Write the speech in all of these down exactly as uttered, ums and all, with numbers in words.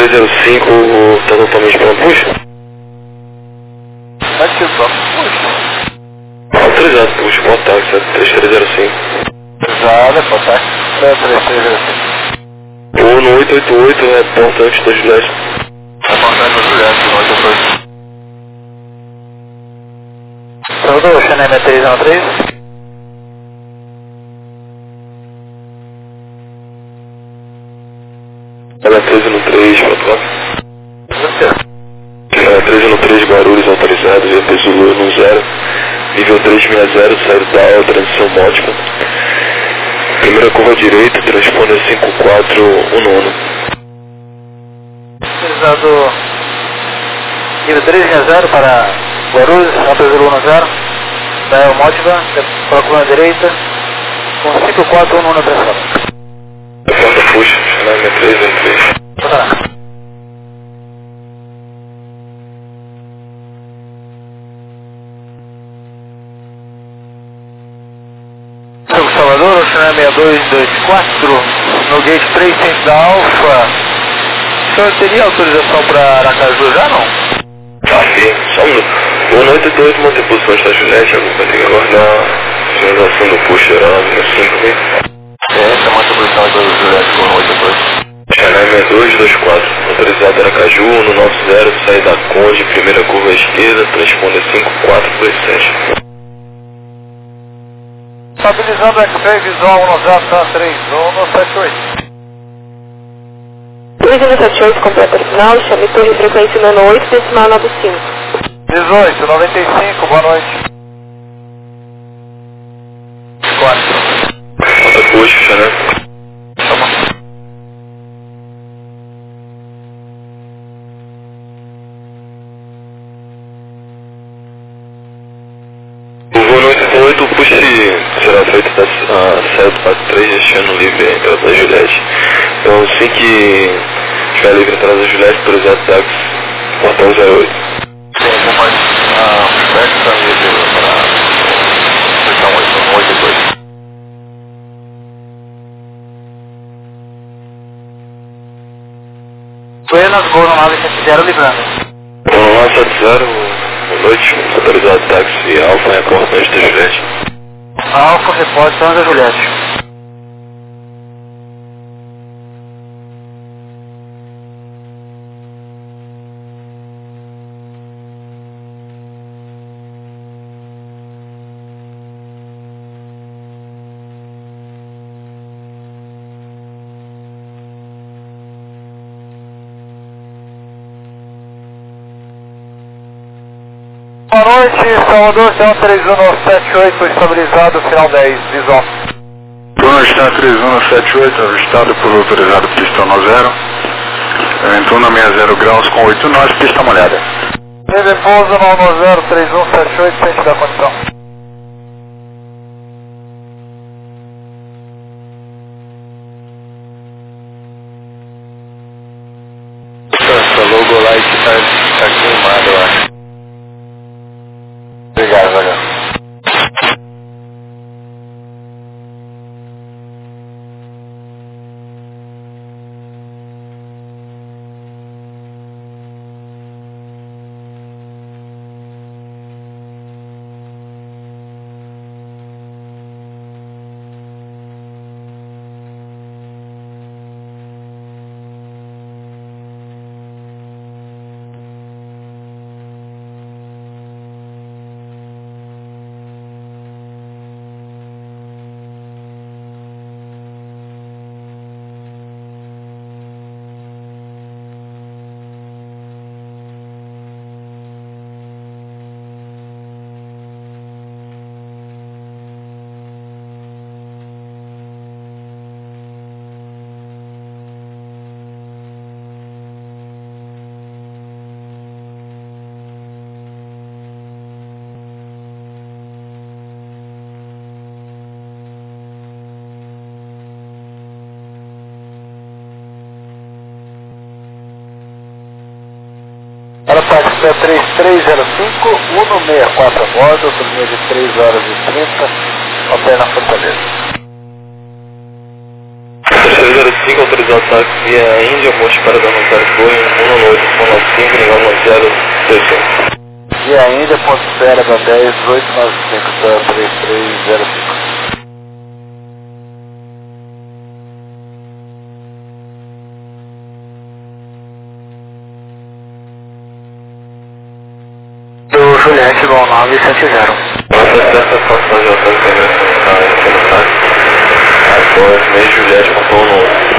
três zero cinco, tá totalmente pela puxa? Ativado, puxa. Autorizado, puxa, com ataque, sete três três zero cinco. Autorizado, contato, sete três três zero cinco. Ou no oito oito oito, reportante da Juliette. Reportante da Juliette, no oito oito oito. Salvador, Xanem três um três. Ela é treze no três, patrão. Você. Ela é treze no três, Guarulhos, autorizado, via peso Lua no zero. Nível três sessenta, saída da aula, transição módica. Primeira curva direita, transponder cinco quatro, um nono. Autorizado nível três sessenta para Guarulhos, alta zero um zero. Da Módiva, para a curva direita, com cinco quatro um nono pressão. Porta puxa, Xaname três um três. Tá. Salvador, Xaname seis dois dois quatro, no gate três cento da Alfa. O senhor teria autorização para Aracaju já não? Tá, sim, só um minuto. O oito oito oito mantém posições da Juliette, vai ter que aguardar a finalização do push geral, no cinco mil. Essa é uma posição da Juliette com oito oito oito. Xaname dois dois quatro, autorizado Aracaju, no nosso zero, sai da Conde, primeira curva à esquerda, transponder cinco quatro dois sete. Estabilizando o X-Ray visual um zero três um sete oito. três um sete oito, completa final, chame torre frequência nono oito, decimal nove cinco. dezoito, noventa e cinco, boa noite. quatro. Bota push, Xaname. Toma. O voo no oito oito, o push será feito da saída quatro três, deixando livre a entrada da Juliette. Então, assim que estiver livre a entrada da Juliette, autorizado táxi, portão zero oito. Tem alguma festa livre para seção oito oito dois. Buenas, gol no nove sete zero, livrando. Bom, lá sete zero, boa noite, autorizado táxi, Alfa é a portante da Juliette. Alfa, repórter, Santa Juliette. Boa noite, Salvador, um três um sete oito, estabilizado, final dez, visual. Boa noite, três um sete oito, avistado por autorizado pista no zero. Entrou na meia zero graus com oito nós, pista molhada. Repouso no zero três um sete oito, frente da condição. Essa logo light tá, tá queimada, eu acho. Obrigado, valeu. Para Paquistão três três zero cinco, um seis quatro a bordo, turminha de três horas e trinta, opera na Fortaleza. três zero cinco, autorizado táxi via Índia, posto para Danutário Boeing um oito nove cinco, nível zero três cinco. E ainda, ponto espera da dez oito nove cinco, tá três três zero cinco. Do Juliette, bom nove sete zero. Nossa certa passagem ao tanque está no táxi. Após meio Juliette pontou um no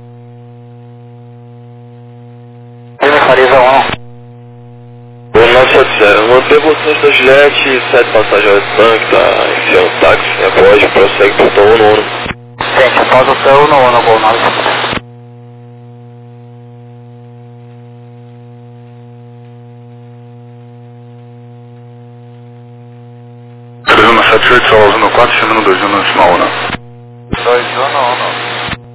Lima Fariza um. um nove sete zero. No devoluções da Juliette, sete passageiros do tanque, está enfiando o táxi. Após prossegue pontou um no Uno. Gente, após o seu no Uno, gol nove sete zero. três um sete oito, Salvador no quatro, chamando dois um no decimal um. dois um no Uno.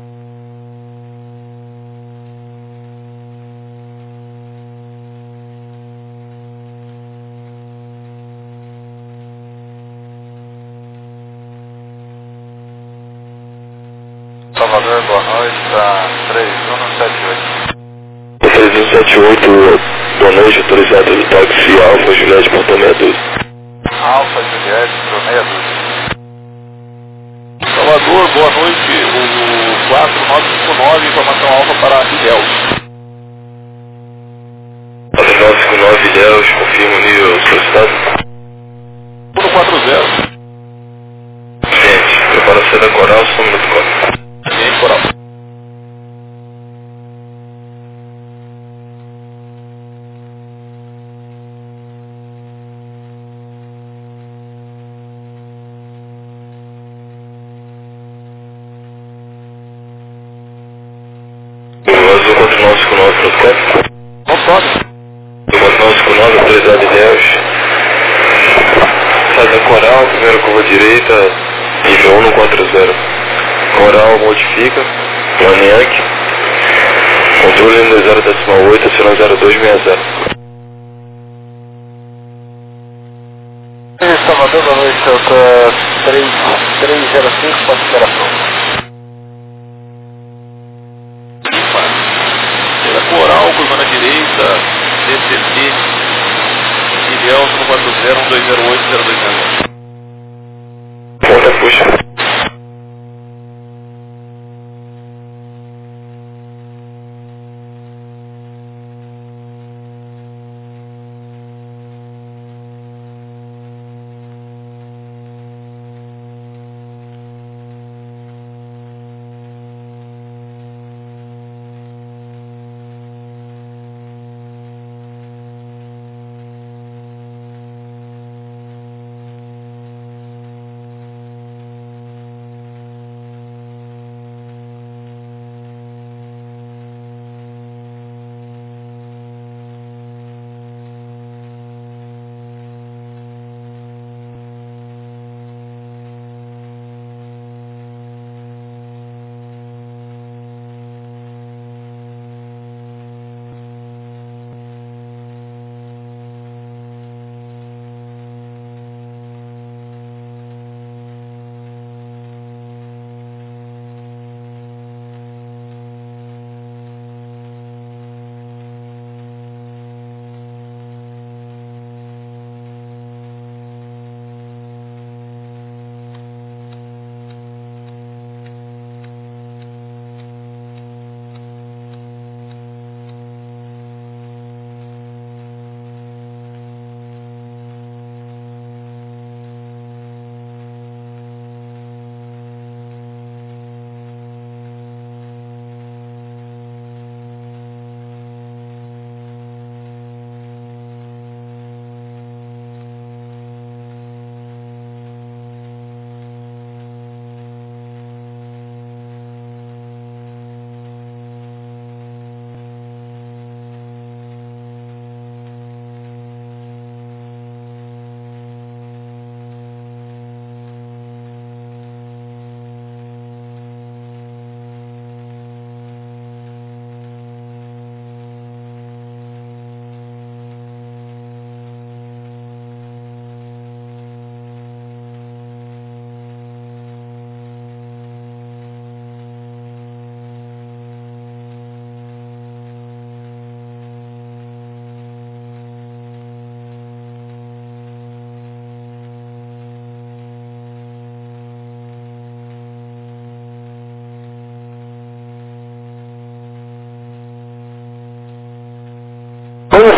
Salvador, boa noite, tá três um sete oito. três um sete oito, boa noite, autorizado do táxi Alfa Juliette pontou meia dúzia. Alfa Juliette, pro meia dúzia. Salvador, boa noite, o quatro nove cinco nove, informação alfa para Ilhéus. quatro nove cinco nove Ilhéus, confirma o nível solicitado. um quatro zero. Gente, prepara a saída coral, só um minuto quatro. Ambiente coral. Azul quatro nove cinco nove, protocolo. Não sobe. quatro nove cinco nove, autorizado Ilhéus. Saída coral, primeira curva direita, nível um quatro zero. Coral modifica, plano Yankee. Controle N zero decimal oito, aciona zero dois seis zero. Salvador, boa noite, eu tô três três zero cinco, pode esperar pronto. Saída coral, curva na direita, D C T, Ilhéus um quatro zero um dois zero oito zero dois zero. Ponta puxa.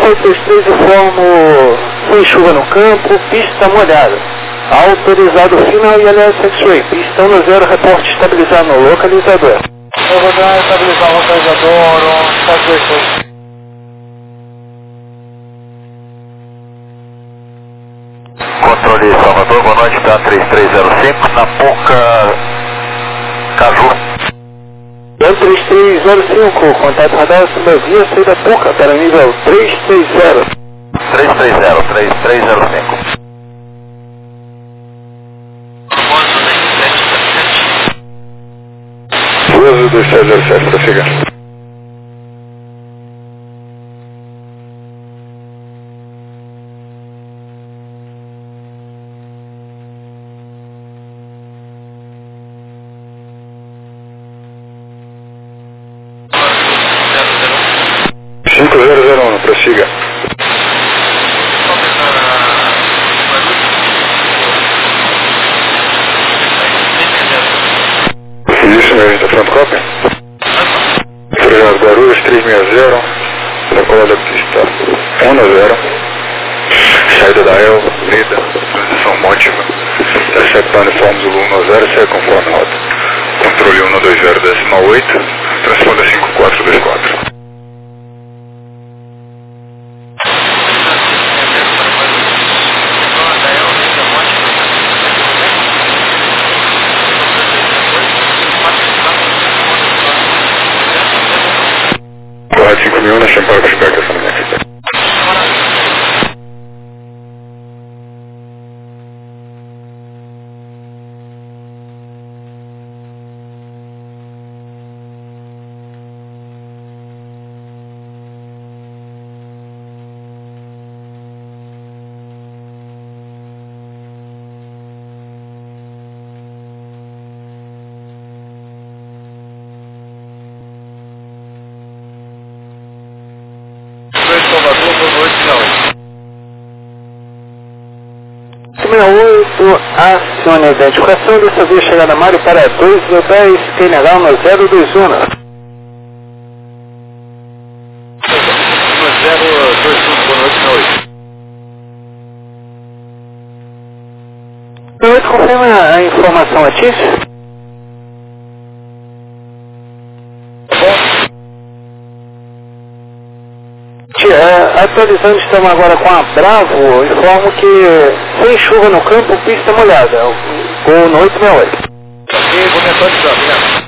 oito dois três, informo sem chuva no campo, pista molhada. Autorizado final e L S X-Ray. Pista um zero, reporte estabilizado no localizador. Eu vou dar estabilizar o localizador, sete dois três. Controle Salvador, boa noite, tá três três zero cinco, na Ponca Caju. três três zero cinco, contato radar, via saída Ponca, para nível três três zero. três três zero, três três zero cinco. Suazo dois sete zero sete, prossiga. cinco zero zero um, prossiga. Isso mesmo, está pronto, cópia? Projeto Guarulhos três seis zero, decola da pista um zero, saída da El, Lida, transição mótima, interceptando informe Zulu um zero, segue conforme rota. Controle um dois zero, decimal oito, transponda cinco quatro dois quatro. Correto cinco mil, nós chamamos para chegar aqui essa manhã. Salvador, boa noite, não. sessenta e oito, acione a identificação, dessa vez chegada Mário para dois dez, general no zero dois um. zero dois um, boa noite, não. Boa noite, confirma a informação, Letícia? É, atualizando, estamos agora com a Bravo, informo que sem chuva no campo, pista molhada, gol no oito seis oito. Ok, vou me atualizar, obrigado.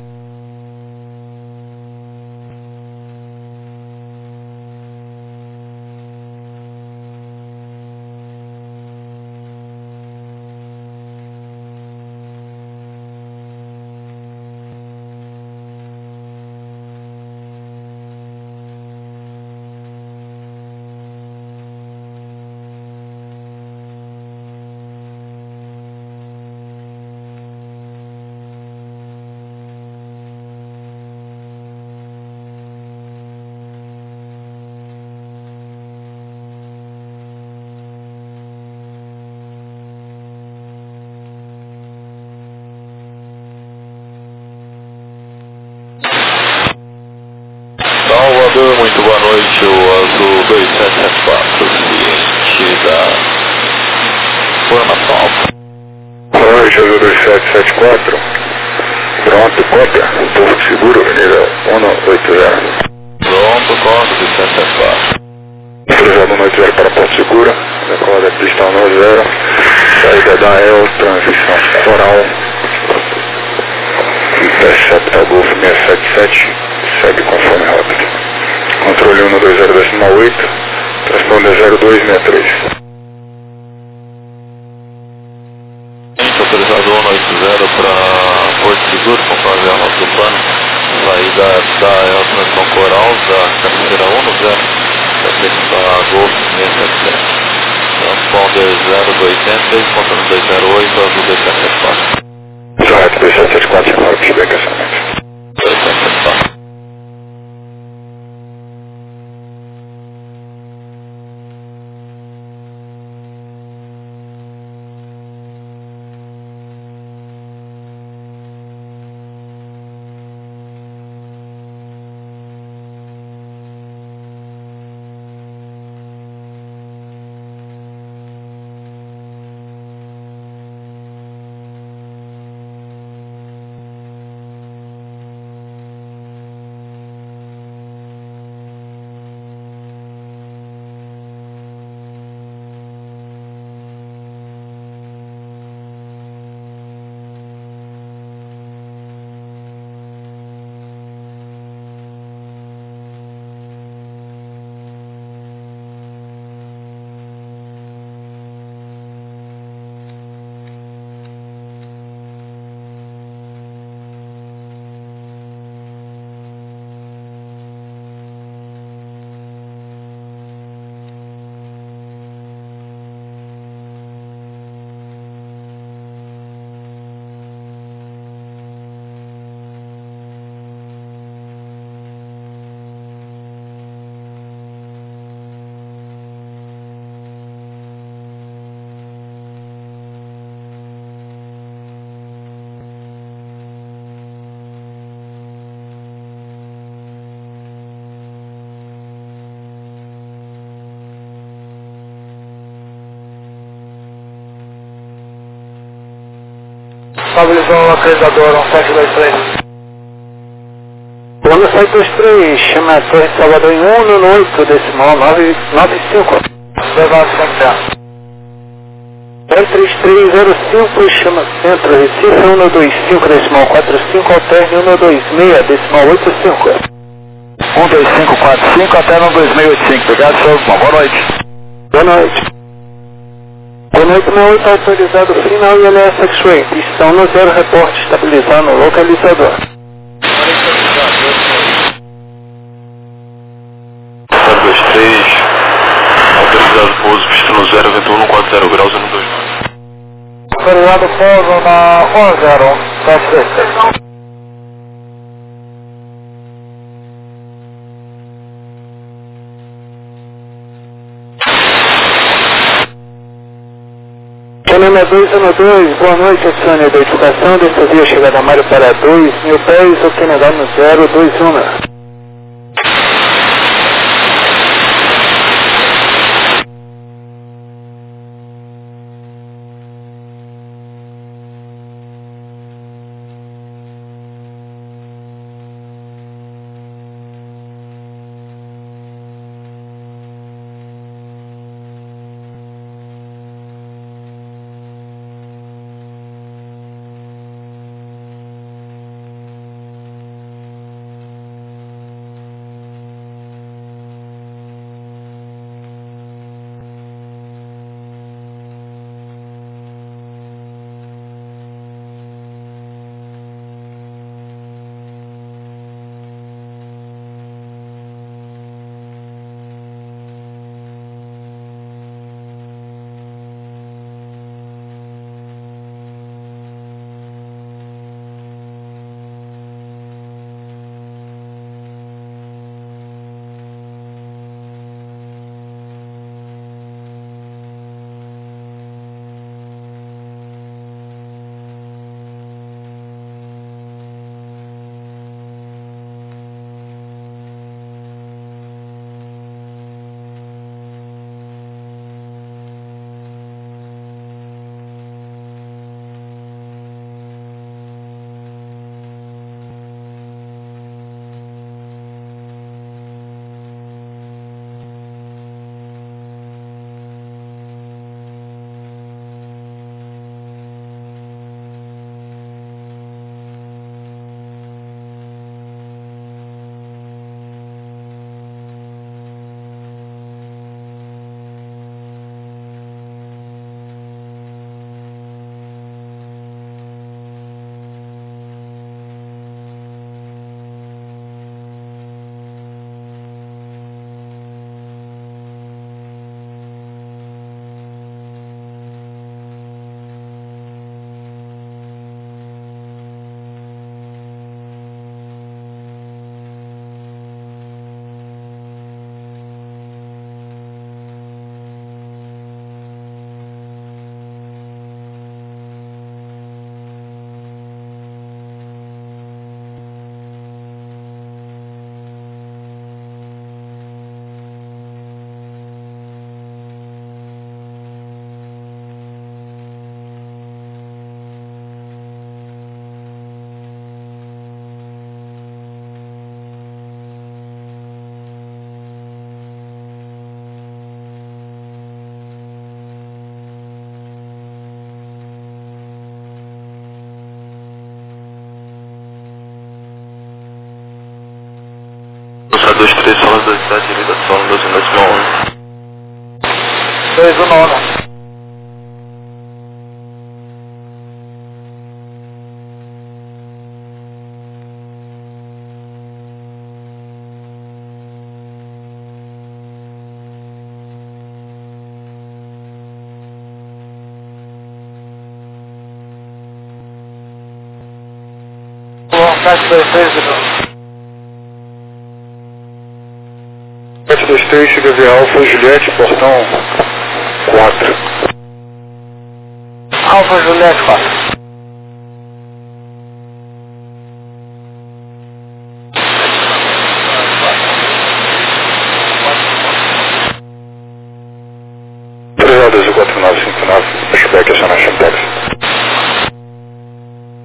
Salvador, muito boa noite, o Azul dois sete sete quatro, ciente da formação. Boa noite, Azul dois sete sete quatro, pronto, cópia, Porto Seguro, Avenida um oito zero. Pronto, corre dois sete sete quatro. Projeto um oito zero para Porto Seguro, decola da pista um zero, saída da El, transição foral, intercepta Golf seis sete sete, segue conforme rota. Controle um dois zero decimal oito, responde zero dois seis três. Autorizado um oito zero para Porto Seguro, conforme a rota do plano. Saída da El Transição Coral, da cabeceira um zero, da pista Golf seis sete sete. Transponder zero dois zero, controle dois zero oito, Azul dois sete sete quatro. Correto, dois sete sete quatro, chamado feedback essa noite. dois sete sete quatro. Estabilizou o localizador um sete dois três. Plano sete dois três, chama a Torre de Salvador em um no oito, decimal nove nove cinco. Levado sempre. L três três zero cinco, chama Centro, Recife um dois cinco, decimal quatro cinco, alterne um dois seis, decimal oito cinco. um dois cinco quatro cinco, até um dois seis oito cinco. Obrigado, senhor. Boa noite. Boa noite. Boa noite, meu oito autorizado final e L S X-Ray. Pistão no zero, reporte estabilizar no localizador. sete dois três, autorizado pouso, pista no zero, vento um quatro zero graus, um dois nove. Autorizado pouso na um zero, sete dois três. Canema dois um dois, boa noite, adicione a identificação, desta via chegada a Mário para dois mil pés, o Canadá no zero dois um. dois três, solo dois sete, direita, solo dois um decimal um. dois um nove. sete dois três, sete dois três, chega via Alfa Juliette, portão quatro. Alfa Juliette quatro. três dois quatro nove cinco nove, pushback, essa na Chantex.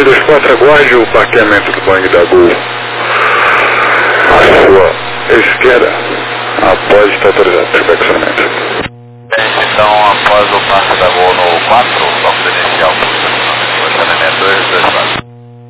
dois quatro, aguarde o parqueamento do Bang da Gol à sua esquerda, após estar autorizado para o acionamento. Então, após o passo da Gol no quatro, vamos iniciar o posicionamento dois dois quatro.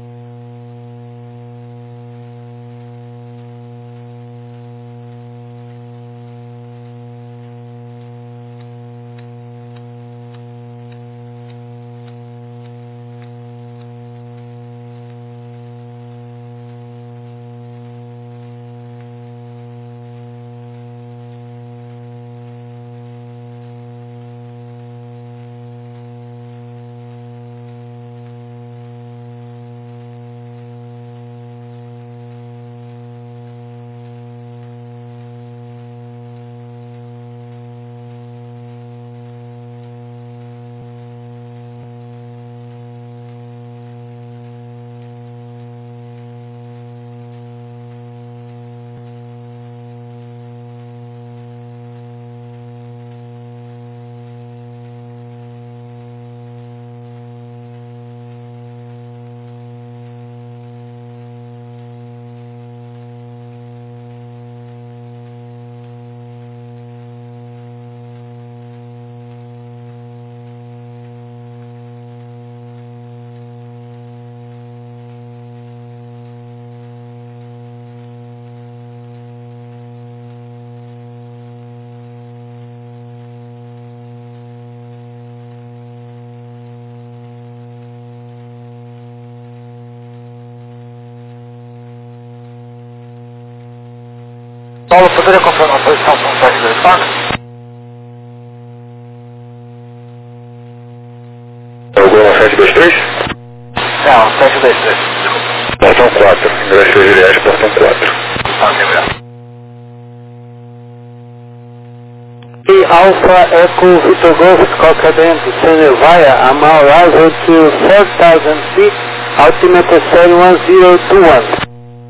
Paulo, poderia confirmar a posição com o sete dois quatro? Alguma sete dois três? Não, sete dois três. Portão quatro, ingresso Juliette, portão quatro. Tá, obrigado. E Alpha Echo Victor Golf Cockadent, descending via Amaurazo to four thousand feet, altimeter seven one zero two one.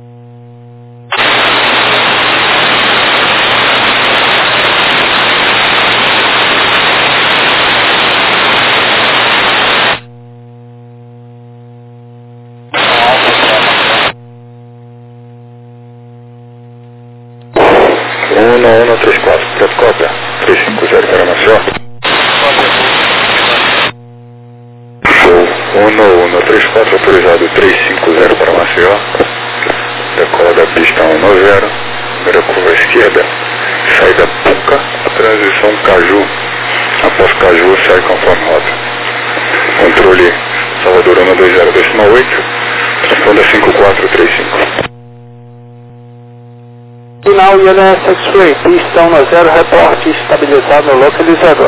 um um um três quatro, pronto, cópia. três cinco zero para Maceió. Show. um um três quatro, autorizado três cinco zero para Maceió. Decola da pista um zero, primeira curva à esquerda, saída Puca, transição Caju. Após Caju, sai conforme rota. Controle Salvador um dois zero decimal oito, responda cinco quatro três cinco. Final I L S X-Ray, pistão no zero, reporte estabilizado no localizador.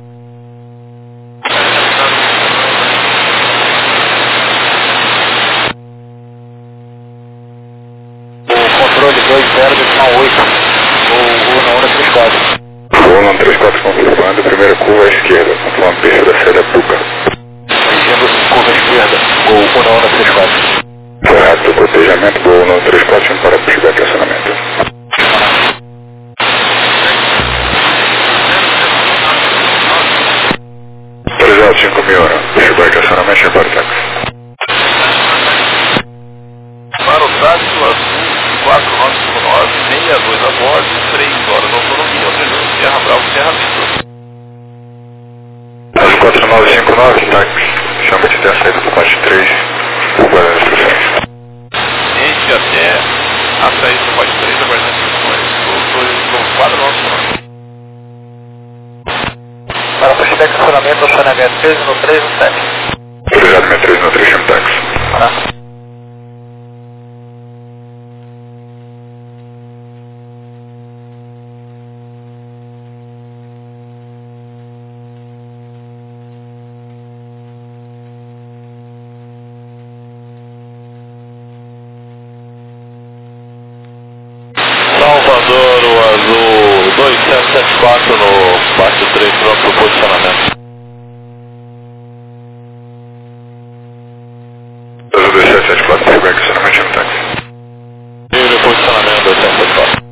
O controle dois zero decimal oito, o Una três quatro. Una três quatro confirmando, primeira curva à esquerda, conforme a pista da saída Puca. Corrigindo curva esquerda, o Una três quatro. Correto, cotejamento, Gol um três quatro, para a pista de acionamento. Autorizado cinco mil horas, chegou aqui acionamento em Partex. Para o táxi azul, quatro nove cinco nove, sessenta e dois a bordo, três horas de autonomia, autorizando Sierra Bravo, Sierra Vitor. Azul quatro nove cinco nove, táxi, chama de ter a saída do quatro três, curva das instruções. Gente, até a saída do quatro três, aguardando as instruções. Doutor, quatro nove cinco nove. Para o pista de acionamento, acionamento três no três no sete. Autorizado sessenta e três no três, chama táxi. Tá. Salvador, o azul dois sete sete quatro no quatro três, pronto para o posicionamento. Azul dois sete sete quatro, chegou aqui acionamento, chama táxi. Livre posicionamento dois sete sete quatro.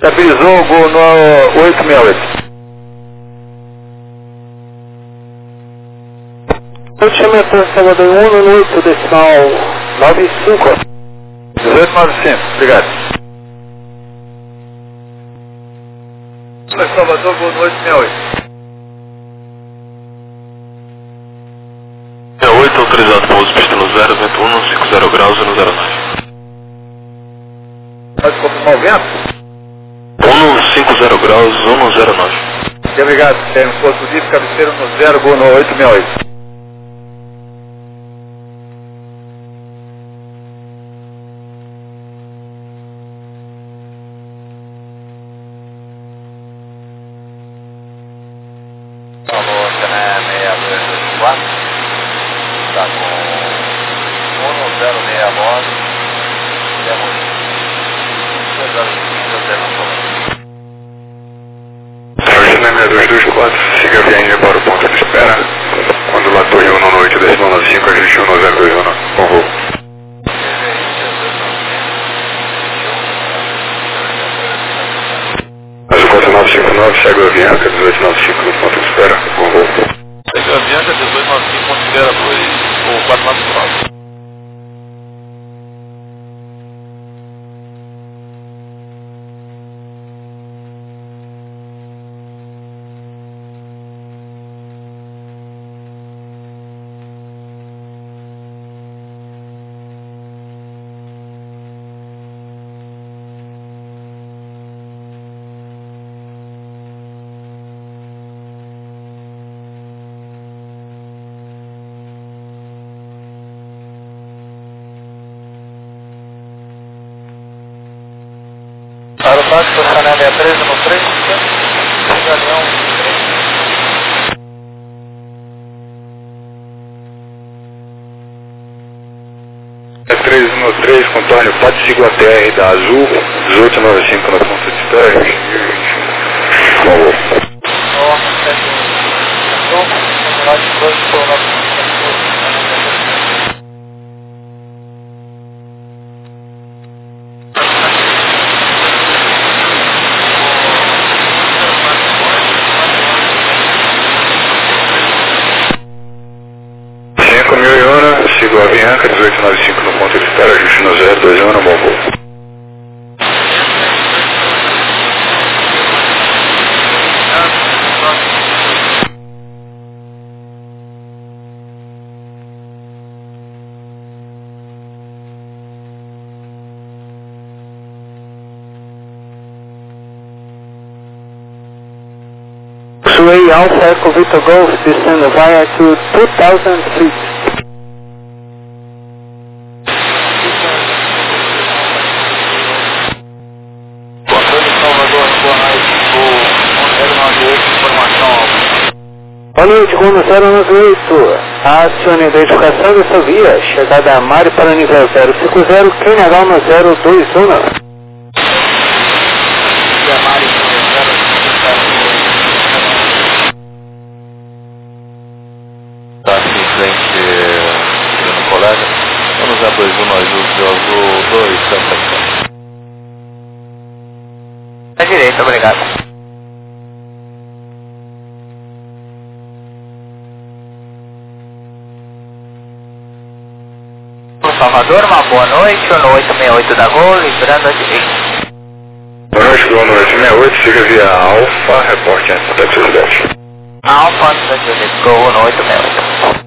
Estabilizou o gol no oito seis oito. Eu te chamo a Salvador um no oito, decimal nove cinco. dezoito nove cinco, obrigado. Salvador, gol no oito seis oito. É oito, autorizado pouso, pista no zero, vento um, cinco zero graus e no zero nove. Pode confirmar o vento? um cinco zero graus, um no zero nove. Muito obrigado, tem um posto livre, cabeceiro no zero, gol no oito seis oito. Alô, Cané seis dois dois quatro, está com um zero seis a bordo, temos duas horas e quinze até no ponto. Sargento seis dois dois quatro, siga a viagem para o ponto de espera. Quando lá Torre um no oito, decimal nove cinco, a gente um no zero dois um, com voo. Azul quatro nove cinco nove, segue a Avianca, dezoito nove cinco no ponto de espera, com voo. Segue a Avianca, dezoito nove cinco, considera dois, ou quatro nove nove. Aeroporto, posicionamento é treze no três, Galeão três. É treze no três, contorno Pato Sigla T R da Azul, dezoito nove cinco no ponto de espera, com voo. Norte, sete, oito, norte, dois, por nove. Sigo a Avianca, dezoito nove cinco no ponto de espera, ajuste no zero dois um no bom voo. Sway Alpha Echo Victor Golf, descend via to two thousand feet. Boa noite, Rumo zero nove oito. Acione a identificação dessa via. Chegada a Mari para nível zero cinco zero, Kenyagal no zero dois um. Está aqui em frente no colega. Vamos a dois um no Azul, Azul dois, Santa. À direita, obrigado. Salvador, uma boa noite, no oito seis oito da Gol, livrando a direita. Boa noite, Gol no oito seis oito, siga via Alfa, reporte antes da cidade. Alfa, antes da direita, Gol no oito seis oito.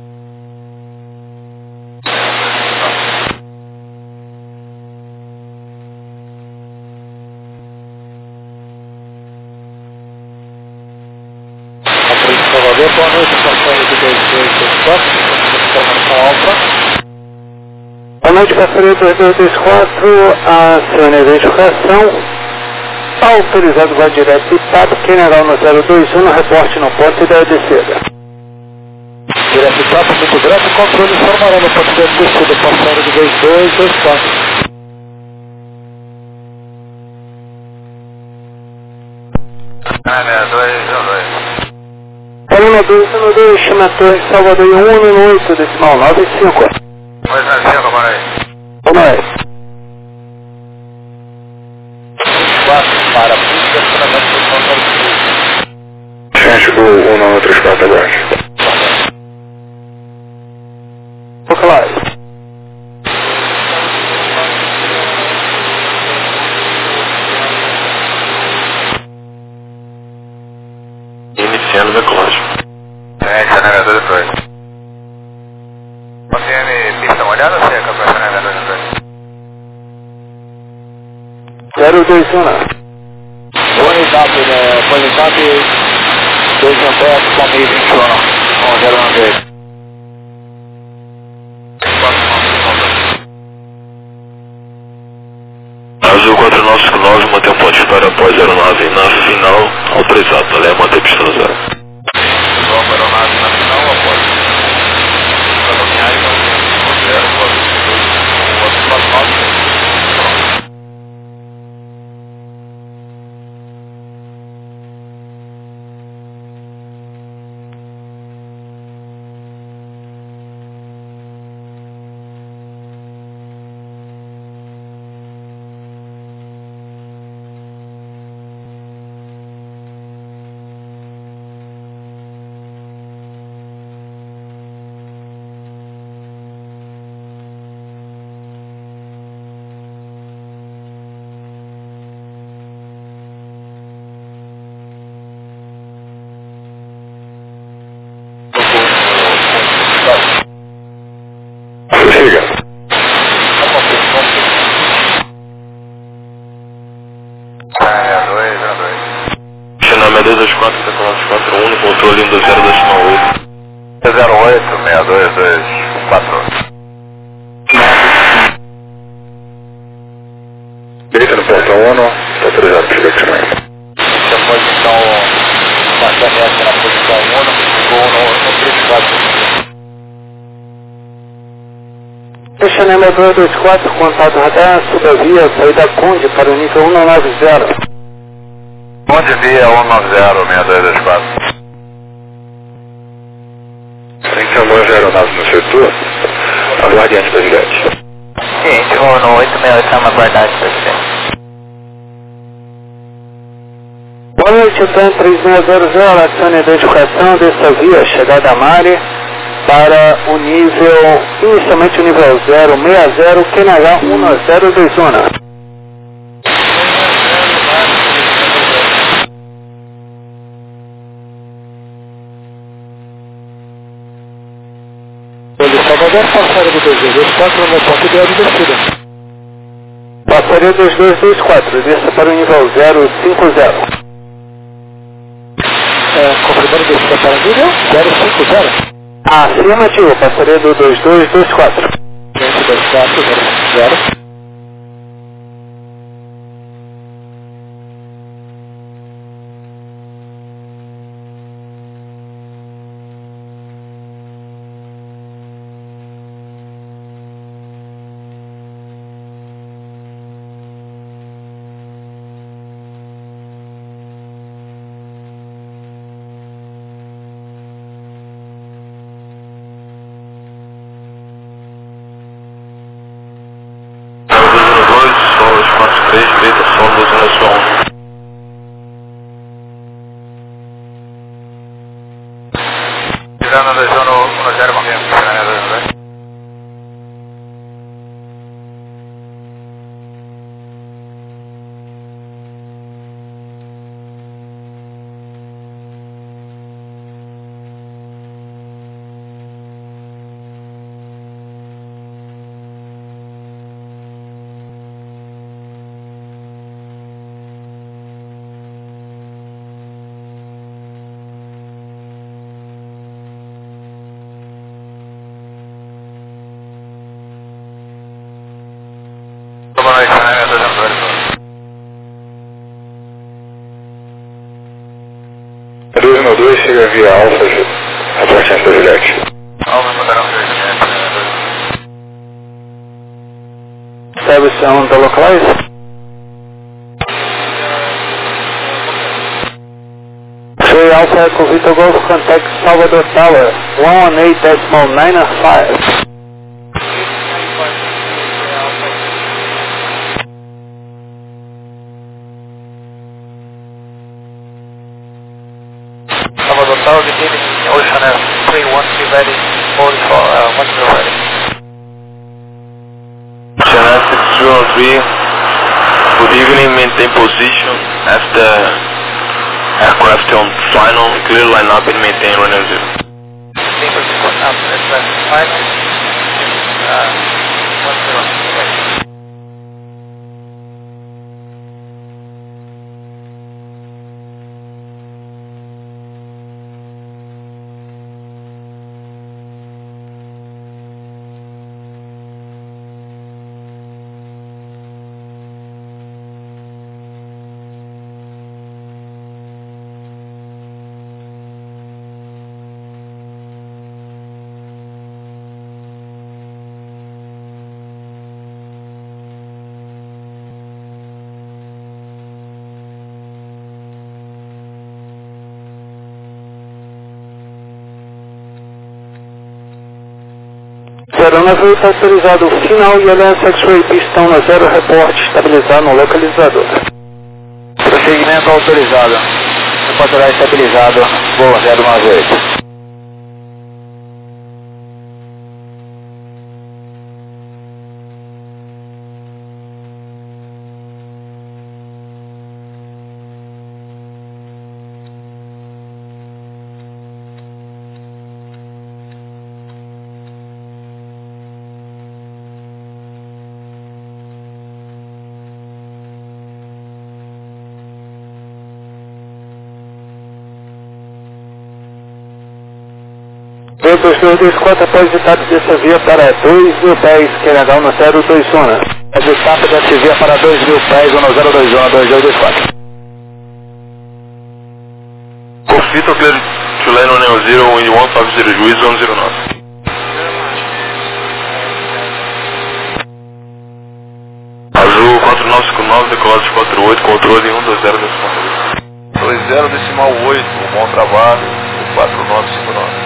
Salvador, boa noite, passando de dois dois dois quatro, informação Alfa. Boa noite, passageiro dois dois dois quatro, acione a identificação, autorizado vai direto e papo, General no zero dois um, reporte no ponto e da descida. Direto e papo, muito grato, controle informará no ponto da descida, passageiro de dois dois dois quatro. Ah, né, dois um dois. Paloma dois um dois, chama a Torre Salvador um no oito, decimal nove cinco. dois nove cinco, boa noite. Boa noite. quatro, Centro um nove três quatro abaixo. Localize. Iniciando decolagem. É, essa é a dois dois. Você tem pista molhada ou seca para essa dois dois? zero dois um. One copy, uh, one copy, dois um back, from evening chrono, on zero one gate. Azul quatro nove cinco nove, mantém um ponto de vitória após zero nove na final, autorizado, Lé, mantém pista no zero. Vamos para o nave na final, após. Para dominar e manter zero, após o outro quatro nove. dois dois quatro, decolagem quatro um, controle um dois zero decimal oito. zero oito, seis dois dois quatro. Direita no portão um, está autorizado para chegar. Você pode então passar essa na posição um, ou no três quatro. Estacionamento dois dois quatro, contato radar, subavia, saída Conde para o nível um nove zero. Onde via um nove zero, seis dois dois quatro. Tem que chamar a aeronave no setor, aguarde antes da Juliette. Gente, um oito seis oito, chama aguardar antes da Juliette. Boa noite, Tan três seis zero zero, acione a identificação dessa via, chegada a Mari, para o nível, inicialmente o nível zero seis zero, Q N H um nove zero dois um. Salvador, passaria do dois dois dois quatro, no ponto de descida. Passaria dois dois dois quatro, desça para o nível zero cinco zero. É, confirmando descida para o nível zero cinco zero. Afirmativo, passaria do dois dois dois quatro. dois dois quatro, zero cinco zero. três, direita, som dois um. Tirando dois um no zero, mantendo estacionamento dois dois. Boa noite, né? dois um dois. dois um dois, chega via Alfa, a partir da Juliette. Alfa, mandaram três Juliette. Service on the localize. Three Alpha Echo Victor Golf, contact Salvador Tower, one eight decimal nine five. Tower beginning Ocean Air three one, be ready, hold for uh, one zero ready. Ocean Air six zero three, good evening, maintain position after aircraft on final, clear line up and maintain runway zero. Maintain position up, aircraft final, uh, one zero, ready. Aeronave está autorizado final e L S X-Ray pistão na zero, reporte estabilizar no localizador. Prosseguimento autorizado. Reportará estabilizado, voo zero nove oito. dois dois dois quatro após etapa dessa via para dois mil pés, Canadá no zero dois zona. As etapas dessa via para dois mil pés, no zero dois zona, dois dois dois quatro. Confito clear to land on Neo zero, wind one five zero, juiz one zero nove. Azul quatro nove cinco nove, decolagem quatro oito, controle um dois zero decimal oito. dois zero decimal oito, bom trabalho, quatro nove cinco nove.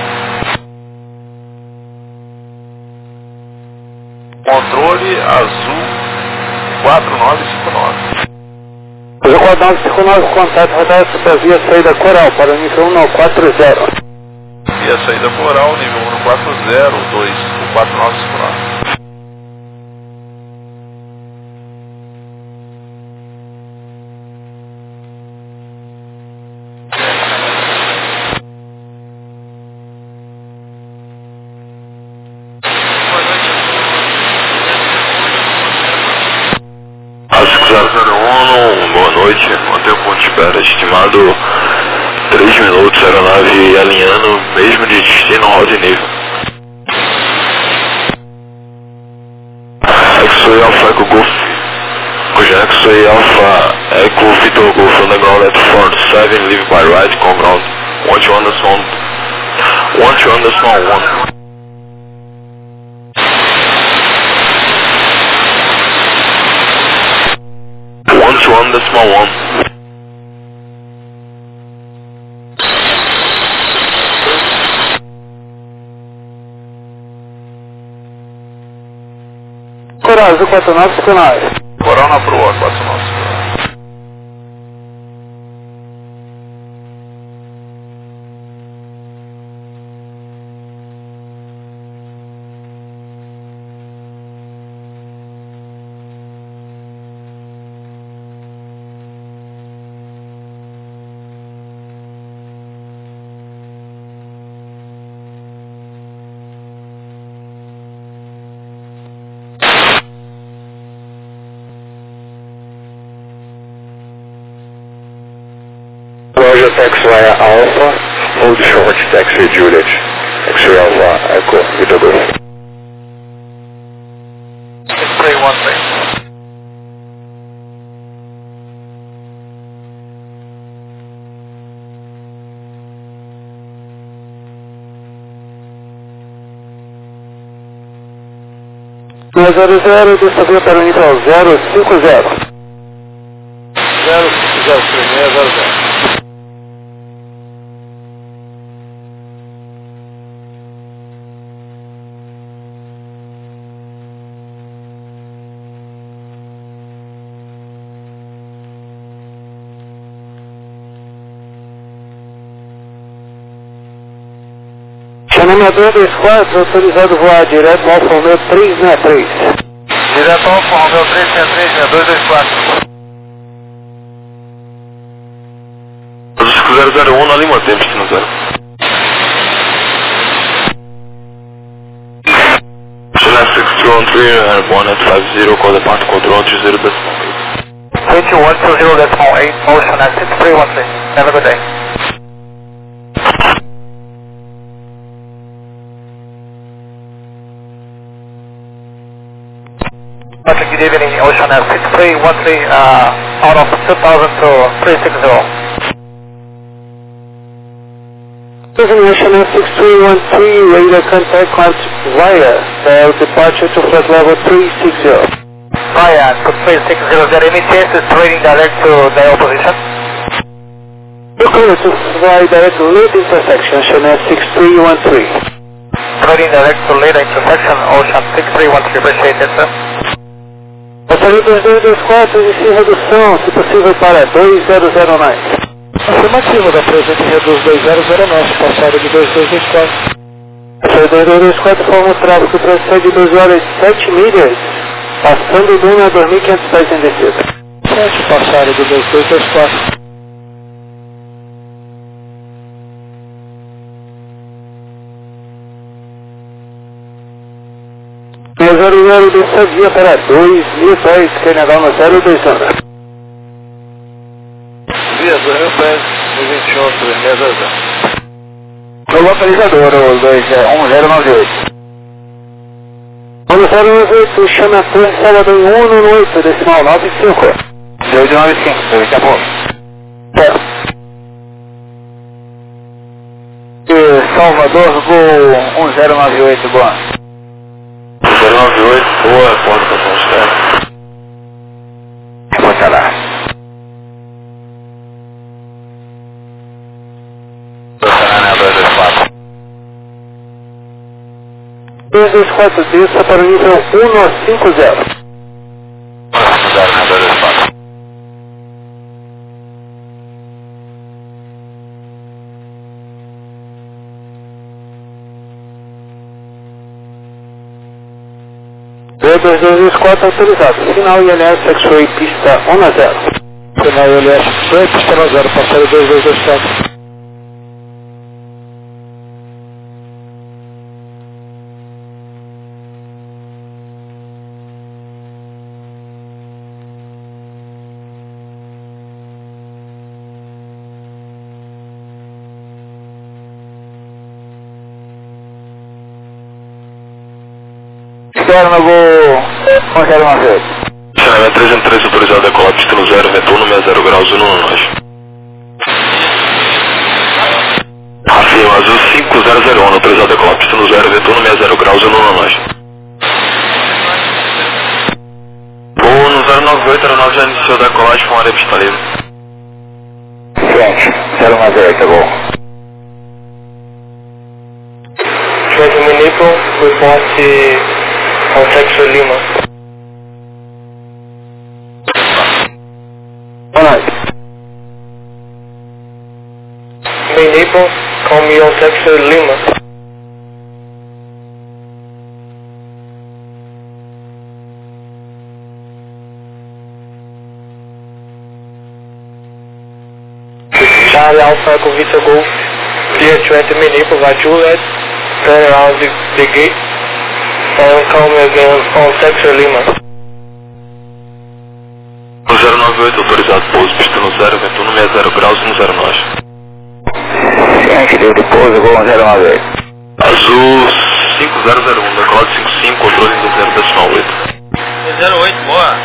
Controle azul quatro nove cinco nove. Azul quatro nove cinco nove, contato rodada para via saída coral para o nível um quatro zero. Via saída coral, nível um quatro zero, dois, quatro nove cinco nove. zero zero um, boa noite, mantenha o ponto de espera estimado três minutos, aeronave alinhando, mesmo de destino, roda e nível. X-Ray Alpha Echo Golf, cuja X-Ray Alpha Echo Victor Golf on the ground at four seven, leave by right, com ground, one to underscore one to underscore one. One to one decimal one. Coral, Azul quatro nove cinco nove. Coral na proa, quatro nove cinco nove. Roger, X-Ray Alpha, hold short, taxi Juliet. X-Ray Alpha, Echo, Victor Golf. X-Ray one three. zero zero, dessa via para o nível zero cinco zero. zero cinco zero, seis zero zero. Chamador dois quatro, autorizado a voar direto ao Alfa Romeo três seis três. Direto ao Alfa Romeo três seis três, dois dois quatro. zero zero um na Lima Tempo, Pistão zero. Juliet six two one three, airborne at five zero, call departure control two zero decimal eight. three two one two zero decimal eight, motion at six three one three. Have a good day. Good evening, Ocean Air six three one three, uh, out of two thousand to three six zero. Ocean Air six three one three, radar contact climb via uh, departure to flight level three six zero. Via to three six zero, is there any chance it's trading direct to the opposition? You're clear to fly direct to lead intersection, Ocean Air six three one three. Trading direct to lead intersection, Ocean six three one three, appreciate it, sir. Passageiro dois dois dois quatro, inicie redução, se possível para dois zero zero nove. Afirmativo, da presente reduz dois zero zero nove, passado de dois dois dois quatro. Passageiro dois dois dois quatro, forma o tráfego, procede doze horas e sete milhas, passando do Luna a dois mil e quinhentos pés em descida. sete, passado de dois dois dois quatro. zero zero descia para dois mil pés, Canadá no zero dois zero. Via dois mil pés, vinte e um, três seis zero. No localizador, o dois um zero nove oito. um zero nove oito, chama a torre Salvador em um nove oito, decimal nove cinco. dois nove cinco, daqui a pouco. É. Salvador, voo um zero nove oito, boa. zero nove oito, boa, porta para São Estado. Bota lá. Bota lá na dois dois quatro. dois dois quatro, desça para o nível um nove cinco zero. zero na dois dois quatro. dois dois dois quatro autorizado. Final I L S X-Ray pista um a zero. Final I L S X-Ray pista um a zero, passageiro dois dois dois quatro. Espera no voo um zero nove oito. Chama três um três, autorizado a decolar pista no zero, retorno sessenta graus, um no nós. Afirma, azul cinco zero zero um, autorizado a decolar pista no zero, retorno sessenta graus, um no nós. Voo no zero nove oito, aeronave já iniciou a decolagem com área pista livre. Frente, zero nove oito, voo. Trent Manipo, report on Texas Lima. Boa noite. Manipo, call me on Texas Lima. Charlie Alpha Echo Vita Golf, clear Trent Manipo by Juliet, turn around the, the gate, and call me again on Texas Lima. No zero nove oito, autorizado pouso, pista no zero, retorno sessenta graus, um zero nós. Ciente, deu de pouso, voo um zero nove oito. Azul cinco zero zero um, decolado cinco cinco, controle do zero decimal oito. zero oito, boa.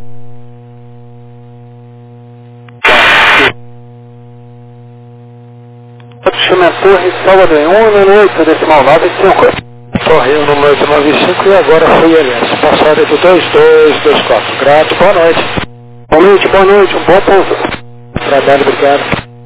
Chama a torre Salvador em um nove oito, decimal nove cinco. Torre número oito nove cinco e agora foi I L S. Passada do dois dois dois quatro. Grato, boa noite. Boa noite, boa noite, um bom pouso. Trabalho, obrigado.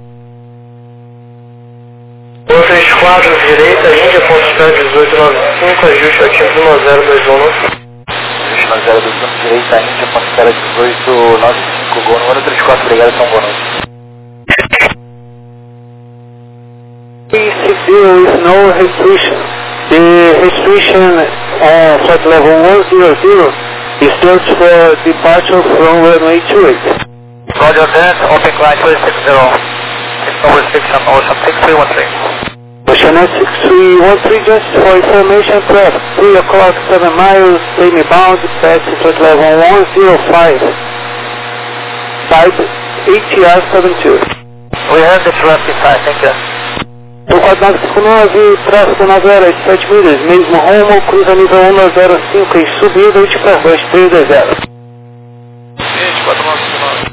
dois três quatro, direita, Índia, ponto dezoito nove cinco, ajuste ativo um zero dois um. Ajuste um zero dois um, direita, Índia, ponto dezoito nove cinco, gol número trinta e quatro, obrigado, então boa noite. três seis zero with no restriction. The restriction on flight level one zero zero is just for departure from runway two eight. Roger that, open climb two six zero. No restriction, Ocean six three one three. Ocean six three one three, just for information, prep three o'clock, seven miles, semi bound, pass flight level one zero five. Type A T R seven two. We have the traffic inside, thank you. O quatro nove cinco nove, tráfego nove horas, sete milhas, mesmo rumo, cruza nível um zero cinco em subida, e para Airbus três dois zero. Gente, quatro nove cinco nove.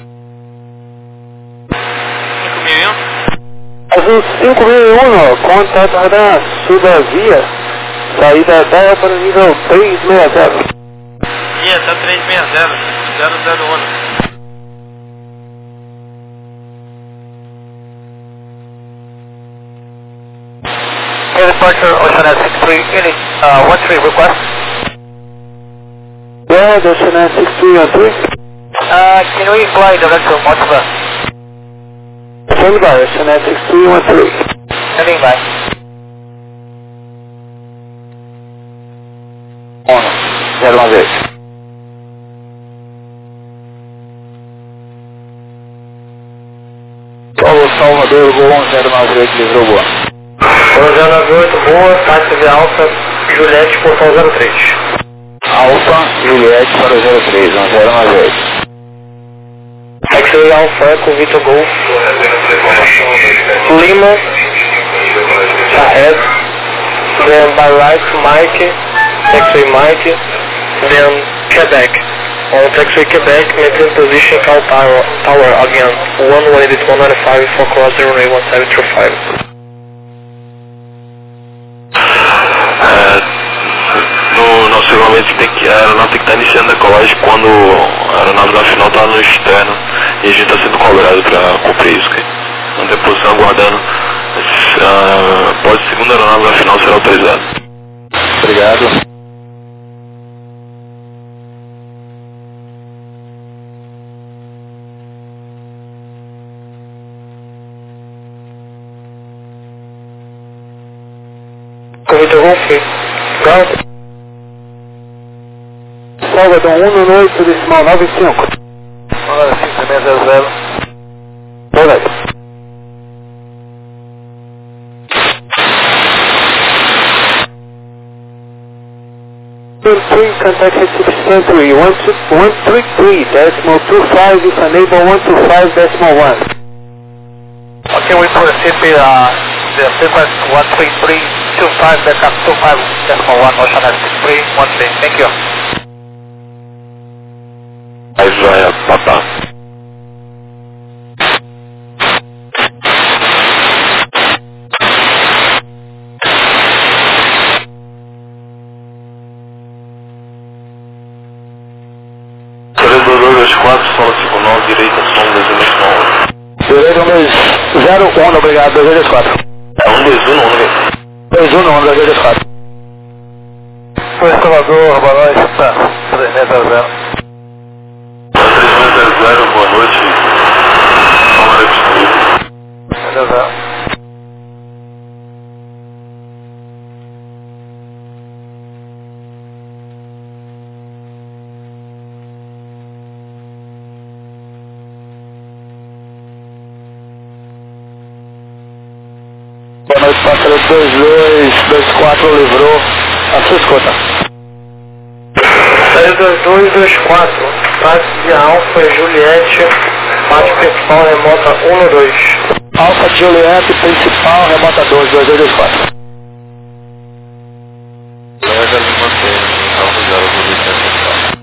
cinco mil e um? Azul cinco mil e um, contato radar, suba via, saída da para o nível três seis zero. Via, tá três seis zero, zero zero um. Air departure, Ocean six three, unit uh, one three request. Yeah, Ocean six three one three. Uh, can we fly direct to Moskva? Stand by, Ocean six three one three. Standing by. On, zero one zero. Paulo Salvador, Gol um zero nove oito, livrou boa. zero nove oito, boa, táxi de Alfa, Juliette, portão zero três. Alfa, Juliette para o zero três, um zero nove oito. Taxi Alfa, Eco, Victor Golf. Lima, ahead. Then by right, Mike, taxi Mike. Then Quebec. On taxi Quebec, maintain position, call tower, tower again. one one eight one nine five, four cross zero eight one seven three five. No nosso regulamento tem que, a aeronave tem que estar iniciando a decolagem quando a aeronave na final está no externo e a gente está sendo cobrado para cumprir isso. Okay? Não tem posição aguardando. Uh, após a segunda aeronave na final será autorizada. Obrigado. Corrida Golf, ground. Salvador um no oito, decimal nove cinco. nove cinco seis zero zero. Correto. three, contact six three one three three, decimal two five, if enable one two five, decimal one. Okay, we proceed with uh, the sequence one three three two five, backup two five, decimal one, Ocean six three one three. Thank you. Aí vai a papá. três dois dois quatro, solo cinco nove, direita, som dois um dois nove. Direito um zero um, obrigado, dois dois quatro. É um dois um, não, né? dois um, dois dois quatro. Foi Salvador, boa noite, tá, três seis zero zero. três zero zero, boa noite. Câmara disponível. zero zero. Boa noite, pássaro dois dois dois quatro, livrou a sua escuta. três dois dois dois quatro, táxi de Alfa, Juliette, parte principal remota um dois. Alfa Juliette, principal, remota dois, dois dois dois quatro. Vai dar Lima seis, Alfa zero dois.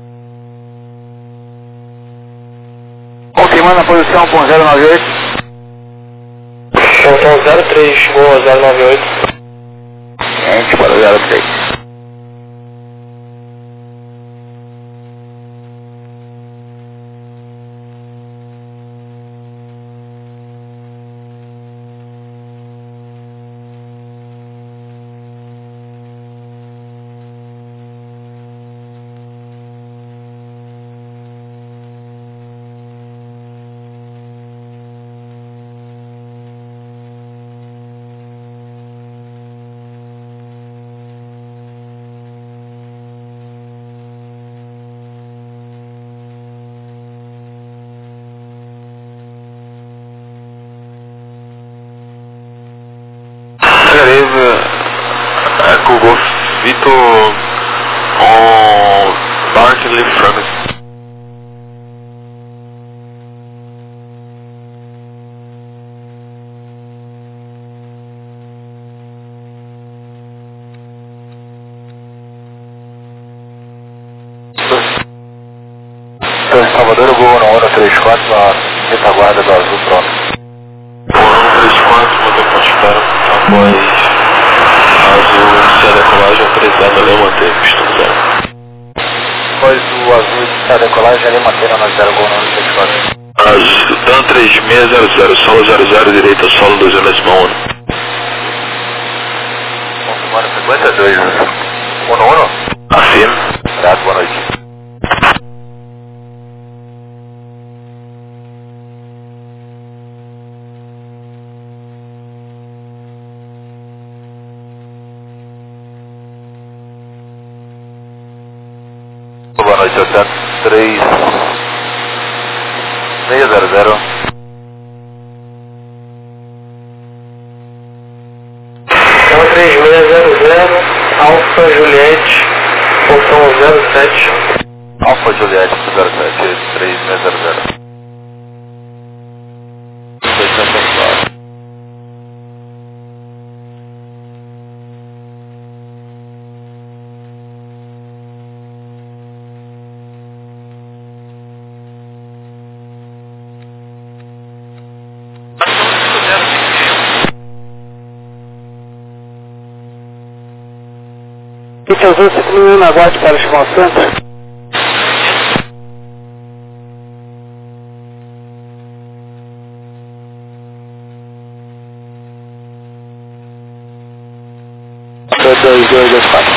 Confirmando a posição com zero nove oito. Portão zero três, boa, zero nove oito. Gente, para o zero três. Vitor on Bartley Frames. Salvador, Gol no um três quatro na retaguarda do Azul, pronto. um três quatro, mandou para espera após Azul iniciar a decolagem autorizada ali mantém pistão zero. Após o Azul iniciar a decolagem ali mantém na zero, Gol no um três quatro. Azul, Dan três seis zero zero, solo zero zero, direita, solo dois M S um. Confirmando cinquenta e dois, um no um. Afirma. Obrigado, boa noite. Boa noite, oitenta e três seis zero zero. um três seis zero zero, Alfa Juliette, portão zero sete. Alfa Juliette zero sete, três seis zero zero. Pista Azul cinco mil e um, aguarde para o Chimal Santos. dois dois dois dois quatro.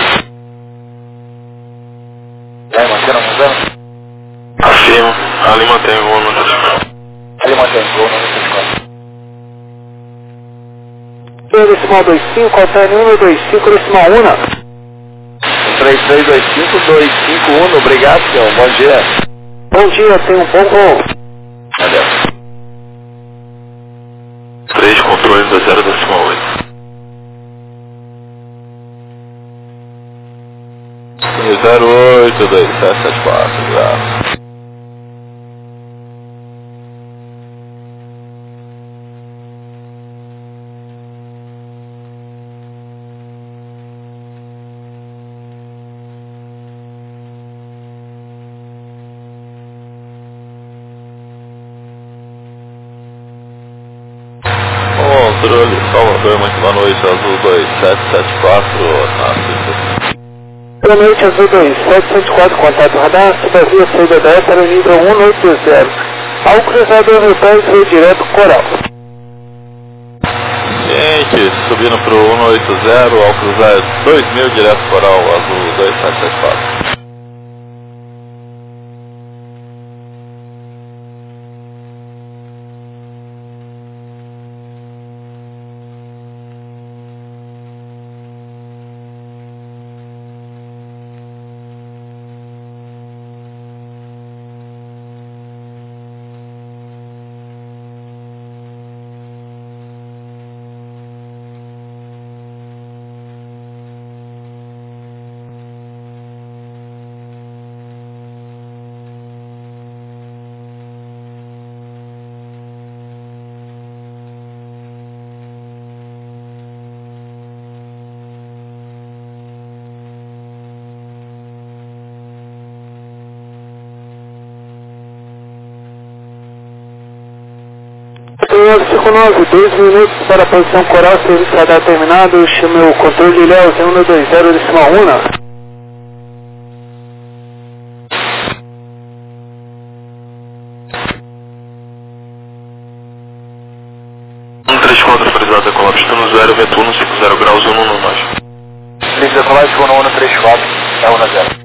É, manteram no zero? Afirma. Ali mantém o gol no três quatro. Ali mantém o gol no três quatro. Decimal dois cinco, alterne um dois cinco, decimal um. três três dois cinco dois cinco um, obrigado, senhor. Bom dia. Bom dia, tenha um bom voo. Valeu. três controle da zero decimal oito. zero oito dois sete sete quatro, obrigado. Controle Salvador, muito boa noite, Azul dois sete sete quatro, na pista. Boa noite, Azul dois sete sete quatro, contato radar, subavia saída dez para o nível um oito zero. Ao cruzador Repaz, veio direto Coral. Gente, subindo para o um oito zero, ao cruzar dois mil direto Coral, Azul dois sete sete quatro. cinco nove, dois minutos para a posição Coral, serviço radar terminado, chame o controle Léo um dois zero, decimal um. um três quatro, autorizado decolar, pistão no zero, vento um cinco zero graus, um no nós. Liga decolagem, Gol no um três quatro, é um a zero.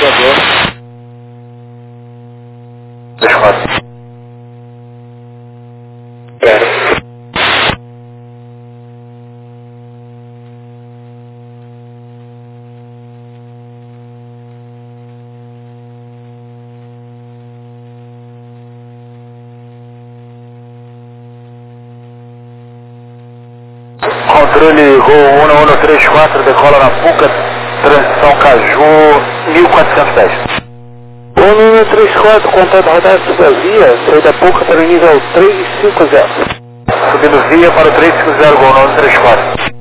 Finalizador. três quatro. Zero. Controle Gol um um três quatro, decola na Puca, transição Caju, mil quatrocentos e dez. um um três quatro, contato radar subvia, saída Puca para o nível três cinco zero. Subindo via para o três cinco zero, Gol um um três quatro.